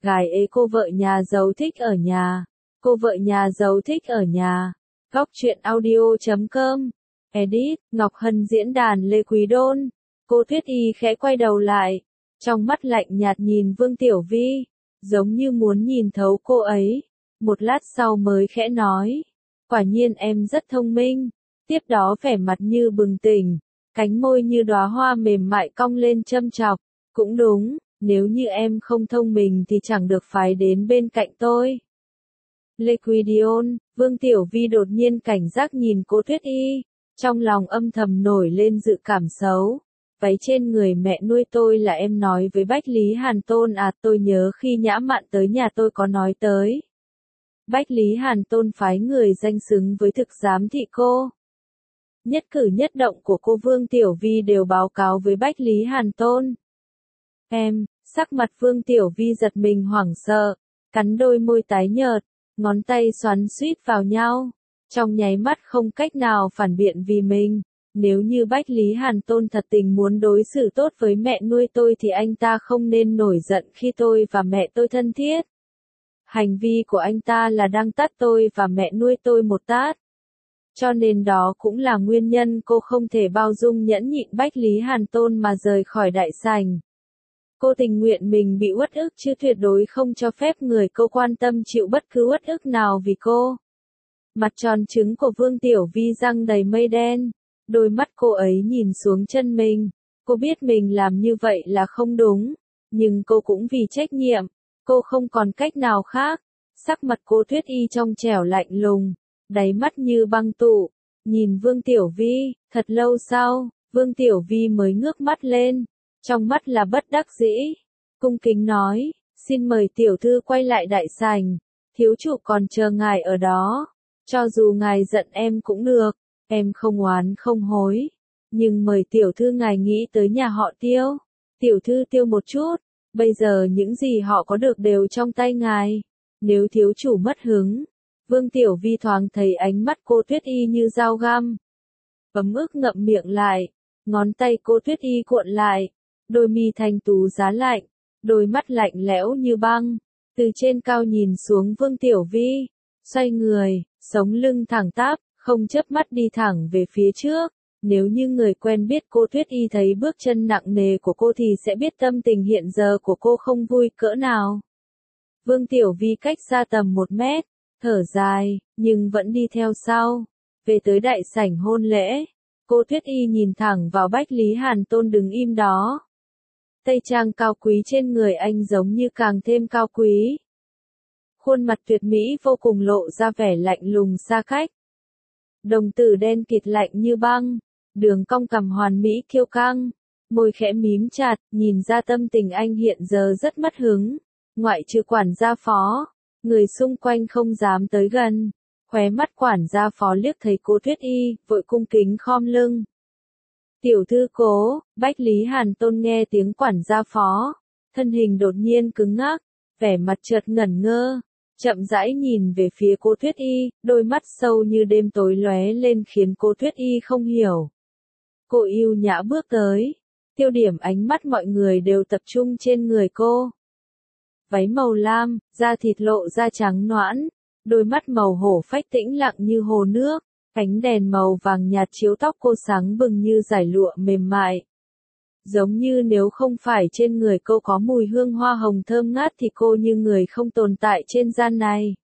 Gái ế cô vợ nhà giàu thích ở nhà. Cô vợ nhà giàu thích ở nhà. Góc truyện audio.com. Edit, Ngọc Hân diễn đàn Lê Quý Đôn. Cô Tuyết Y khẽ quay đầu lại. Trong mắt lạnh nhạt nhìn Vương Tiểu Vi. Giống như muốn nhìn thấu cô ấy. Một lát sau mới khẽ nói. Quả nhiên em rất thông minh. Tiếp đó vẻ mặt như bừng tỉnh. Cánh môi như đóa hoa mềm mại cong lên châm chọc. Cũng đúng, nếu như em không thông minh thì chẳng được phái đến bên cạnh tôi. Lê Quý Đôn, Vương Tiểu Vi đột nhiên cảnh giác nhìn cô Tuyết Y. Trong lòng âm thầm nổi lên dự cảm xấu. Váy trên người mẹ nuôi tôi là em nói với Bách Lý Hàn Tôn à, tôi nhớ khi Nhã Mạn tới nhà tôi có nói tới. Bách Lý Hàn Tôn phái người danh xứng với thực giám thị cô. Nhất cử nhất động của cô Vương Tiểu Vi đều báo cáo với Bách Lý Hàn Tôn. Sắc mặt Vương Tiểu Vi giật mình hoảng sợ, cắn đôi môi tái nhợt, ngón tay xoắn xuýt vào nhau, trong nháy mắt không cách nào phản biện vì mình. Nếu như Bách Lý Hàn Tôn thật tình muốn đối xử tốt với mẹ nuôi tôi thì anh ta không nên nổi giận khi tôi và mẹ tôi thân thiết. Hành vi của anh ta là đang tát tôi và mẹ nuôi tôi một tát. Cho nên đó cũng là nguyên nhân cô không thể bao dung nhẫn nhịn Bách Lý Hàn Tôn mà rời khỏi đại sảnh. Cô tình nguyện mình bị uất ức chứ tuyệt đối không cho phép người cô quan tâm chịu bất cứ uất ức nào vì cô. Mặt tròn trứng của Vương Tiểu Vi răng đầy mây đen, đôi mắt cô ấy nhìn xuống chân mình. Cô biết mình làm như vậy là không đúng, nhưng cô cũng vì trách nhiệm, cô không còn cách nào khác. Sắc mặt cô Tuyết Y trong trẻo lạnh lùng, đáy mắt như băng tụ, nhìn Vương Tiểu Vi. Thật lâu sau, Vương Tiểu Vi mới ngước mắt lên, trong mắt là bất đắc dĩ, cung kính nói, xin mời tiểu thư quay lại đại sảnh, thiếu chủ còn chờ ngài ở đó. Cho dù ngài giận em cũng được, em không oán không hối, nhưng mời tiểu thư ngài nghĩ tới nhà họ Tiêu, tiểu thư Tiêu một chút, bây giờ những gì họ có được đều trong tay ngài, nếu thiếu chủ mất hứng. Vương Tiểu Vi thoáng thấy ánh mắt cô Tuyết Y như dao găm, ấm ức ngậm miệng lại, ngón tay cô Tuyết Y cuộn lại, đôi mi thanh tú giá lạnh, đôi mắt lạnh lẽo như băng, từ trên cao nhìn xuống Vương Tiểu Vi, xoay người, sống lưng thẳng tắp, không chớp mắt đi thẳng về phía trước. Nếu như người quen biết cô Tuyết Y thấy bước chân nặng nề của cô thì sẽ biết tâm tình hiện giờ của cô không vui cỡ nào. Vương Tiểu Vi cách xa tầm 1 mét, thở dài, nhưng vẫn đi theo sau. Về tới đại sảnh hôn lễ, cô Tuyết Y nhìn thẳng vào Bách Lý Hàn Tôn đứng im đó. Tây trang cao quý trên người anh giống như càng thêm cao quý. Khuôn mặt tuyệt mỹ vô cùng lộ ra vẻ lạnh lùng xa cách. Đồng tử đen kịt lạnh như băng, đường cong cằm hoàn mỹ kiêu căng, môi khẽ mím chặt, nhìn ra tâm tình anh hiện giờ rất mất hứng. Ngoại trừ quản gia phó, người xung quanh không dám tới gần. Khóe mắt quản gia phó liếc thấy cô Tuyết Y, vội cung kính khom lưng. Tiểu thư Cố. Bách Lý Hàn Tôn nghe tiếng quản gia phó, thân hình đột nhiên cứng ngắc, vẻ mặt chợt ngẩn ngơ, chậm rãi nhìn về phía cô Tuyết Y, đôi mắt sâu như đêm tối lóe lên khiến cô Tuyết Y không hiểu. Cô yêu nhã bước tới, tiêu điểm ánh mắt mọi người đều tập trung trên người cô. Váy màu lam, da thịt lộ da trắng nõn, đôi mắt màu hổ phách tĩnh lặng như hồ nước. Ánh đèn màu vàng nhạt chiếu tóc cô sáng bừng như dải lụa mềm mại. Giống như nếu không phải trên người cô có mùi hương hoa hồng thơm ngát thì cô như người không tồn tại trên gian này.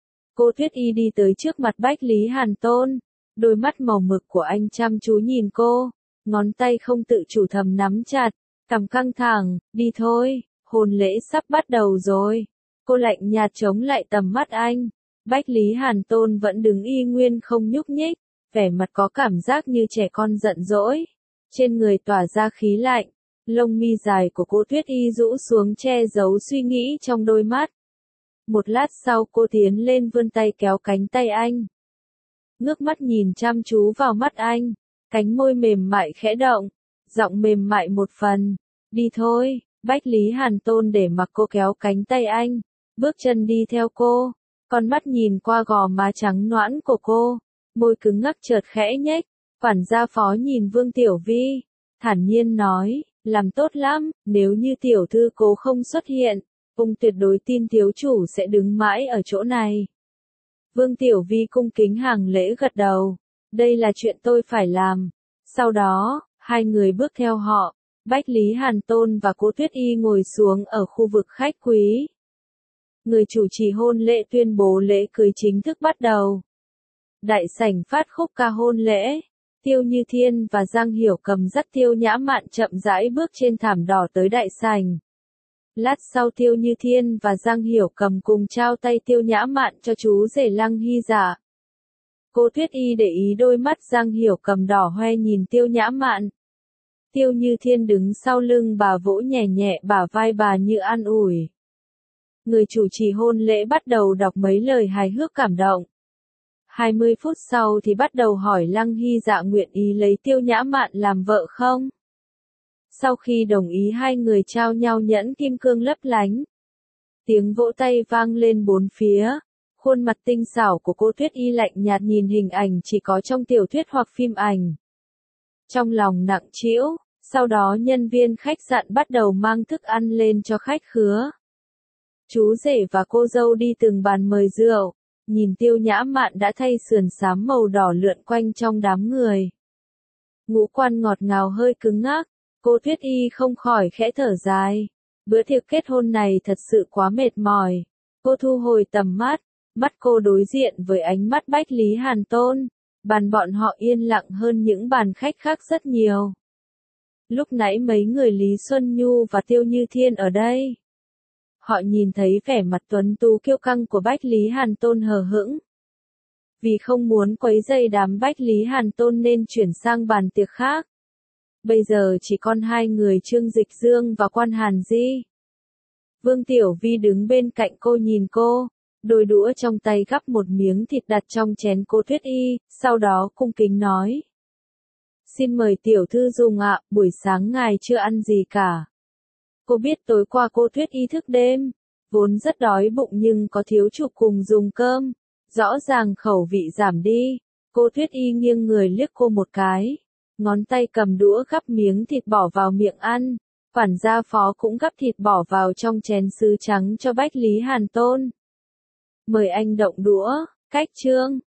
Cô Tuyết Y đi tới trước mặt Bách Lý Hàn Tôn, đôi mắt màu mực của anh chăm chú nhìn cô, ngón tay không tự chủ thầm nắm chặt, cằm căng thẳng, đi thôi, hôn lễ sắp bắt đầu rồi. Cô lạnh nhạt chống lại tầm mắt anh. Bách Lý Hàn Tôn vẫn đứng y nguyên không nhúc nhích, vẻ mặt có cảm giác như trẻ con giận dỗi. Trên người tỏa ra khí lạnh, lông mi dài của cô Tuyết Y rũ xuống che giấu suy nghĩ trong đôi mắt. Một lát sau cô tiến lên vươn tay kéo cánh tay anh. Ngước mắt nhìn chăm chú vào mắt anh, cánh môi mềm mại khẽ động, giọng mềm mại một phần. Đi thôi, Bách Lý Hàn Tôn để mặc cô kéo cánh tay anh, bước chân đi theo cô. Con mắt nhìn qua gò má trắng nõn của cô, môi cứng ngắc chợt khẽ nhếch. Quản gia phó nhìn Vương Tiểu Vi, thản nhiên nói, làm tốt lắm, nếu như tiểu thư Cố không xuất hiện, Ông tuyệt đối tin thiếu chủ sẽ đứng mãi ở chỗ này. Vương Tiểu Vi cung kính hành lễ gật đầu. Đây là chuyện tôi phải làm. Sau đó, hai người bước theo họ. Bách Lý Hàn Tôn và Cố Tuyết Y ngồi xuống ở khu vực khách quý. Người chủ trì hôn lễ tuyên bố lễ cưới chính thức bắt đầu. Đại sảnh phát khúc ca hôn lễ. Tiêu Như Thiên và Giang Hiểu Cầm dắt Tiêu Nhã Mạn chậm rãi bước trên thảm đỏ tới đại sảnh. Lát sau Tiêu Như Thiên và Giang Hiểu Cầm cùng trao tay Tiêu Nhã Mạn cho chú rể Lăng Hy Dạ. Cố Tuyết Y để ý đôi mắt Giang Hiểu Cầm đỏ hoe nhìn Tiêu Nhã Mạn. Tiêu Như Thiên đứng sau lưng bà vỗ nhẹ nhẹ bả vai bà như an ủi. Người chủ trì hôn lễ bắt đầu đọc mấy lời hài hước cảm động. 20 phút sau thì bắt đầu hỏi Lăng Hy Dạ nguyện ý lấy Tiêu Nhã Mạn làm vợ không? Sau khi đồng ý hai người trao nhau nhẫn kim cương lấp lánh. Tiếng vỗ tay vang lên bốn phía. Khuôn mặt tinh xảo của Cố Tuyết Y lạnh nhạt nhìn hình ảnh chỉ có trong tiểu thuyết hoặc phim ảnh. Trong lòng nặng trĩu, sau đó nhân viên khách sạn bắt đầu mang thức ăn lên cho khách khứa. Chú rể và cô dâu đi từng bàn mời rượu, nhìn Tiêu Nhã Mạn đã thay sườn xám màu đỏ lượn quanh trong đám người. Ngũ quan ngọt ngào hơi cứng ngắc, Cố Tuyết Y không khỏi khẽ thở dài. Bữa tiệc kết hôn này thật sự quá mệt mỏi. Cô thu hồi tầm mắt, mắt cô đối diện với ánh mắt Bách Lý Hàn Tôn. Bàn bọn họ yên lặng hơn những bàn khách khác rất nhiều. Lúc nãy mấy người Lý Xuân Nhu và Tiêu Như Thiên ở đây. Họ nhìn thấy vẻ mặt tuấn tú kiêu căng của Bách Lý Hàn Tôn hờ hững. Vì không muốn quấy rầy đám Bách Lý Hàn Tôn nên chuyển sang bàn tiệc khác. Bây giờ chỉ còn hai người Trương Dịch Dương và Quan Hàn Di. Vương Tiểu Vi đứng bên cạnh cô nhìn cô, đôi đũa trong tay gắp một miếng thịt đặt trong chén Cố Tuyết Y, sau đó cung kính nói. Xin mời tiểu thư dùng ạ, buổi sáng ngài chưa ăn gì cả. Cô biết tối qua Cố Tuyết Y thức đêm, vốn rất đói bụng nhưng có thiếu chủ cùng dùng cơm, rõ ràng khẩu vị giảm đi. Cố Tuyết Y nghiêng người liếc cô một cái, ngón tay cầm đũa gắp miếng thịt bỏ vào miệng ăn, quản gia phó cũng gắp thịt bỏ vào trong chén sứ trắng cho Bách Lý Hàn Tôn. Mời anh động đũa, cách chương.